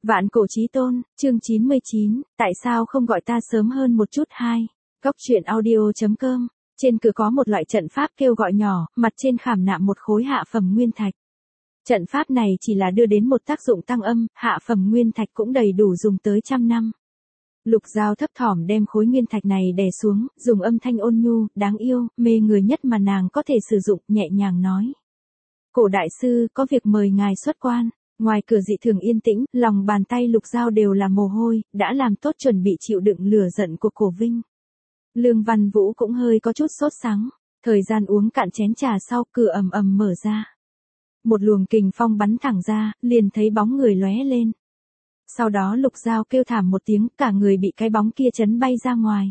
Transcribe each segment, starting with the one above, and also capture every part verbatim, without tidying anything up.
Vạn cổ chí tôn, chương chín mươi chín, tại sao không gọi ta sớm hơn một chút hai. Góc truyện audio chấm com, trên cửa có một loại trận pháp kêu gọi nhỏ, mặt trên khảm nạm một khối hạ phẩm nguyên thạch. Trận pháp này chỉ là đưa đến một tác dụng tăng âm, hạ phẩm nguyên thạch cũng đầy đủ dùng tới trăm năm. Lục Giao thấp thỏm đem khối nguyên thạch này đè xuống, dùng âm thanh ôn nhu, đáng yêu, mê người nhất mà nàng có thể sử dụng, nhẹ nhàng nói. Cổ đại sư, có việc mời ngài xuất quan. Ngoài cửa dị thường yên tĩnh, lòng bàn tay Lục Giao đều là mồ hôi, đã làm tốt chuẩn bị chịu đựng lửa giận của Cổ Vinh. Lương Văn Vũ cũng hơi có chút sốt sắng, thời gian uống cạn chén trà sau, cửa ầm ầm mở ra. Một luồng kình phong bắn thẳng ra, liền thấy bóng người lóe lên. Sau đó Lục Giao kêu thảm một tiếng, cả người bị cái bóng kia chấn bay ra ngoài.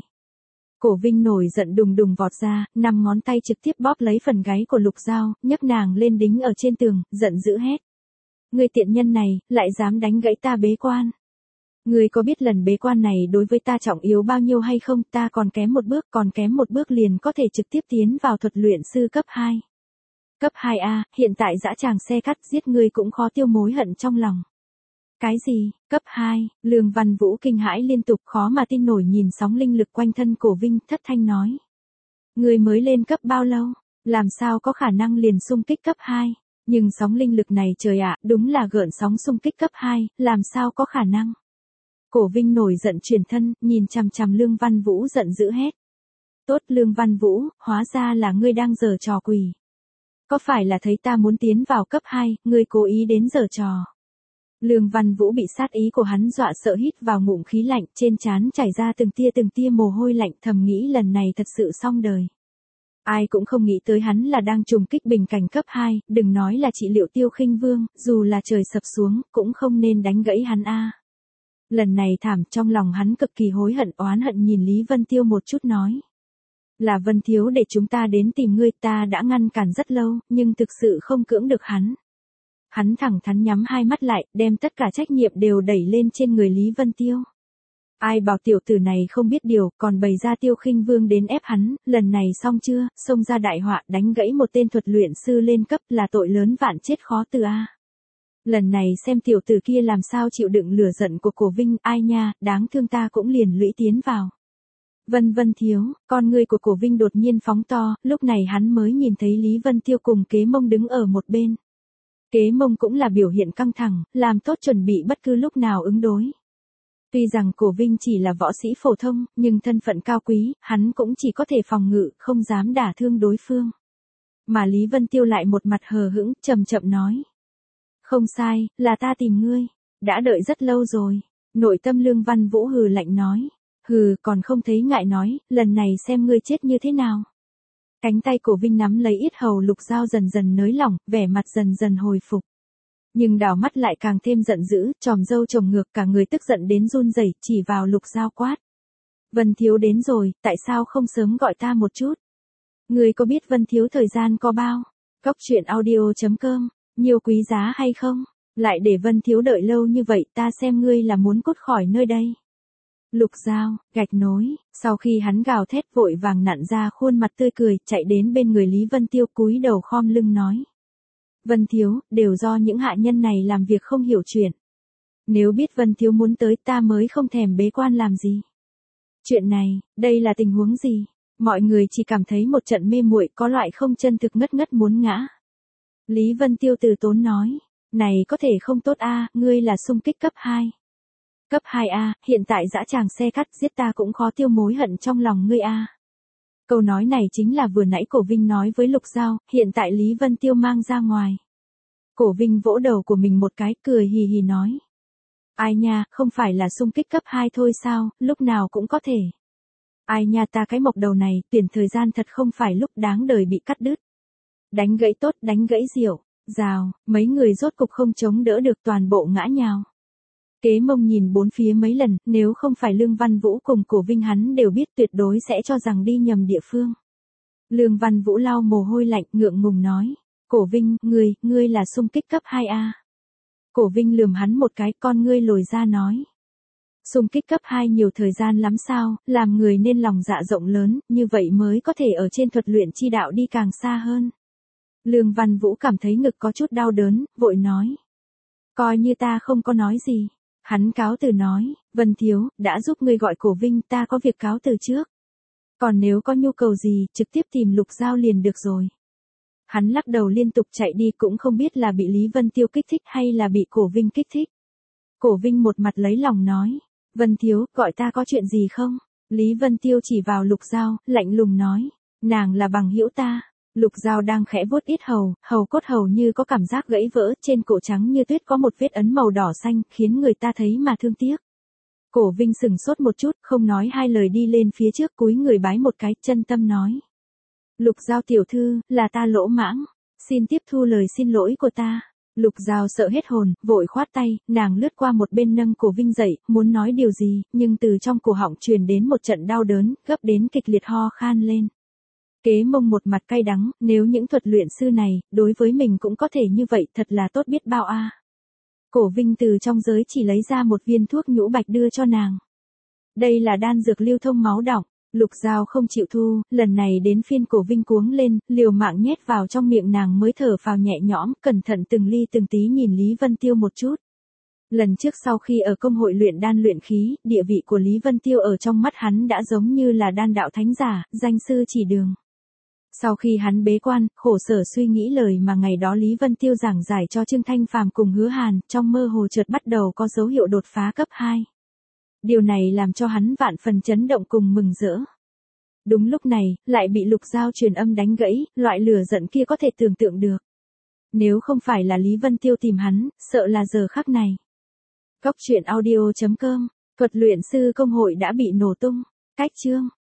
Cổ Vinh nổi giận đùng đùng vọt ra, năm ngón tay trực tiếp bóp lấy phần gáy của Lục Giao, nhấc nàng lên đính ở trên tường, giận dữ hét. Ngươi tiện nhân này, lại dám đánh gãy ta bế quan. Ngươi có biết lần bế quan này đối với ta trọng yếu bao nhiêu hay không? Ta còn kém một bước, còn kém một bước liền có thể trực tiếp tiến vào thuật luyện sư cấp hai. Cấp hai A, hiện tại dã tràng xe cắt giết ngươi cũng khó tiêu mối hận trong lòng. Cái gì? Cấp hai, Lương Văn Vũ kinh hãi liên tục, khó mà tin nổi nhìn sóng linh lực quanh thân Cổ Vinh, thất thanh nói. Ngươi mới lên cấp bao lâu? Làm sao có khả năng liền xung kích cấp hai? Nhưng sóng linh lực này trời ạ, đúng là gợn sóng xung kích cấp hai, làm sao có khả năng. Cổ Vinh nổi giận chuyển thân, nhìn chằm chằm Lương Văn Vũ giận dữ hét. Tốt Lương Văn Vũ, hóa ra là ngươi đang giở trò quỷ. Có phải là thấy ta muốn tiến vào cấp hai, ngươi cố ý đến giở trò. Lương Văn Vũ bị sát ý của hắn dọa sợ hít vào ngụm khí lạnh, trên trán chảy ra từng tia từng tia mồ hôi lạnh, thầm nghĩ lần này thật sự xong đời. Ai cũng không nghĩ tới hắn là đang trùng kích bình cảnh cấp hai, đừng nói là trị liệu Tiêu Khinh Vương, dù là trời sập xuống, cũng không nên đánh gãy hắn a. Lần này thảm, trong lòng hắn cực kỳ hối hận, oán hận nhìn Lý Vân Tiêu một chút nói. Là Vân Thiếu để chúng ta đến tìm ngươi, ta đã ngăn cản rất lâu, nhưng thực sự không cưỡng được hắn. Hắn thẳng thắn nhắm hai mắt lại, đem tất cả trách nhiệm đều đẩy lên trên người Lý Vân Tiêu. Ai bảo tiểu tử này không biết điều, còn bày ra Tiêu Khinh Vương đến ép hắn, lần này xong chưa, xông ra đại họa, đánh gãy một tên thuật luyện sư lên cấp là tội lớn vạn chết khó từ a. Lần này xem tiểu tử kia làm sao chịu đựng lửa giận của Cổ Vinh, ai nha, đáng thương ta cũng liền lũy tiến vào. Vân Vân Thiếu, con người của Cổ Vinh đột nhiên phóng to, lúc này hắn mới nhìn thấy Lý Vân Tiêu cùng Kế Mông đứng ở một bên. Kế Mông cũng là biểu hiện căng thẳng, làm tốt chuẩn bị bất cứ lúc nào ứng đối. Tuy rằng Cổ Vinh chỉ là võ sĩ phổ thông, nhưng thân phận cao quý, hắn cũng chỉ có thể phòng ngự, không dám đả thương đối phương. Mà Lý Vân Tiêu lại một mặt hờ hững, chậm chậm nói. Không sai, là ta tìm ngươi, đã đợi rất lâu rồi. Nội tâm Lương Văn Vũ hừ lạnh nói. Hừ, còn không thấy ngại nói, lần này xem ngươi chết như thế nào. Cánh tay Cổ Vinh nắm lấy yết hầu Lục Giao dần dần nới lỏng, vẻ mặt dần dần hồi phục. Nhưng đảo mắt lại càng thêm giận dữ, tròm râu trồng ngược, cả người tức giận đến run rẩy, chỉ vào Lục Giao quát. Vân Thiếu đến rồi, tại sao không sớm gọi ta một chút? Ngươi có biết Vân Thiếu thời gian có bao? Góc truyện audio chấm com, nhiều quý giá hay không? Lại để Vân Thiếu đợi lâu như vậy, ta xem ngươi là muốn cút khỏi nơi đây. Lục Giao, gạch nối, sau khi hắn gào thét vội vàng nặn ra khuôn mặt tươi cười, chạy đến bên người Lý Vân Tiêu cúi đầu khom lưng nói. Vân Thiếu, đều do những hạ nhân này làm việc không hiểu chuyện. Nếu biết Vân Thiếu muốn tới ta mới không thèm bế quan làm gì. Chuyện này, đây là tình huống gì? Mọi người chỉ cảm thấy một trận mê muội, có loại không chân thực ngất ngất muốn ngã. Lý Vân Tiêu từ tốn nói, này có thể không tốt a, ngươi là xung kích cấp hai. Cấp hai A, hiện tại dã tràng xe cắt giết ta cũng khó tiêu mối hận trong lòng ngươi A. Câu nói này chính là vừa nãy Cổ Vinh nói với Lục Giao, hiện tại Lý Vân Tiêu mang ra ngoài. Cổ Vinh vỗ đầu của mình một cái, cười hì hì nói. Ai nha, không phải là xung kích cấp hai thôi sao, lúc nào cũng có thể. Ai nha ta cái mộc đầu này, tuyển thời gian thật không phải lúc đáng đời bị cắt đứt. Đánh gãy tốt, đánh gãy diệu, rào, mấy người rốt cục không chống đỡ được toàn bộ ngã nhào. Kế Mông nhìn bốn phía mấy lần, nếu không phải Lương Văn Vũ cùng Cổ Vinh hắn đều biết tuyệt đối sẽ cho rằng đi nhầm địa phương. Lương Văn Vũ lau mồ hôi lạnh ngượng ngùng nói. Cổ Vinh, ngươi, ngươi là xung kích cấp hai A. Cổ Vinh lườm hắn một cái, con ngươi lồi ra nói. Xung kích cấp hai nhiều thời gian lắm sao, làm người nên lòng dạ rộng lớn, như vậy mới có thể ở trên thuật luyện chi đạo đi càng xa hơn. Lương Văn Vũ cảm thấy ngực có chút đau đớn, vội nói. Coi như ta không có nói gì. Hắn cáo từ nói, Vân Thiếu, đã giúp ngươi gọi Cổ Vinh, ta có việc cáo từ trước. Còn nếu có nhu cầu gì, trực tiếp tìm Lục Giao liền được rồi. Hắn lắc đầu liên tục chạy đi cũng không biết là bị Lý Vân Tiêu kích thích hay là bị Cổ Vinh kích thích. Cổ Vinh một mặt lấy lòng nói, Vân Thiếu, gọi ta có chuyện gì không? Lý Vân Tiêu chỉ vào Lục Giao, lạnh lùng nói, nàng là bằng hữu ta. Lục Giao đang khẽ vuốt yết hầu, hầu cốt hầu như có cảm giác gãy vỡ, trên cổ trắng như tuyết có một vết ấn màu đỏ xanh, khiến người ta thấy mà thương tiếc. Cổ Vinh sừng sốt một chút, không nói hai lời đi lên phía trước cúi người bái một cái, chân tâm nói. Lục Giao tiểu thư, là ta lỗ mãng, xin tiếp thu lời xin lỗi của ta. Lục Giao sợ hết hồn, vội khoát tay, nàng lướt qua một bên nâng Cổ Vinh dậy, muốn nói điều gì, nhưng từ trong cổ họng truyền đến một trận đau đớn, gấp đến kịch liệt ho khan lên. Kế Mông một mặt cay đắng, nếu những thuật luyện sư này, đối với mình cũng có thể như vậy, thật là tốt biết bao a. À. Cổ Vinh từ trong giới chỉ lấy ra một viên thuốc nhũ bạch đưa cho nàng. Đây là đan dược lưu thông máu đọng. Lục Giao không chịu thu, lần này đến phiên Cổ Vinh cuống lên, liều mạng nhét vào trong miệng nàng mới thở phào nhẹ nhõm, cẩn thận từng ly từng tí nhìn Lý Vân Tiêu một chút. Lần trước sau khi ở công hội luyện đan luyện khí, địa vị của Lý Vân Tiêu ở trong mắt hắn đã giống như là đan đạo thánh giả, danh sư chỉ đường. Sau khi hắn bế quan, khổ sở suy nghĩ lời mà ngày đó Lý Vân Tiêu giảng giải cho Trương Thanh Phàm cùng Hứa Hàn, trong mơ hồ chợt bắt đầu có dấu hiệu đột phá cấp hai. Điều này làm cho hắn vạn phần chấn động cùng mừng rỡ. Đúng lúc này, lại bị Lục Giao truyền âm đánh gãy, loại lửa giận kia có thể tưởng tượng được. Nếu không phải là Lý Vân Tiêu tìm hắn, sợ là giờ khắc này. Góc truyện audio chấm com, thuật luyện sư công hội đã bị nổ tung. Cách chương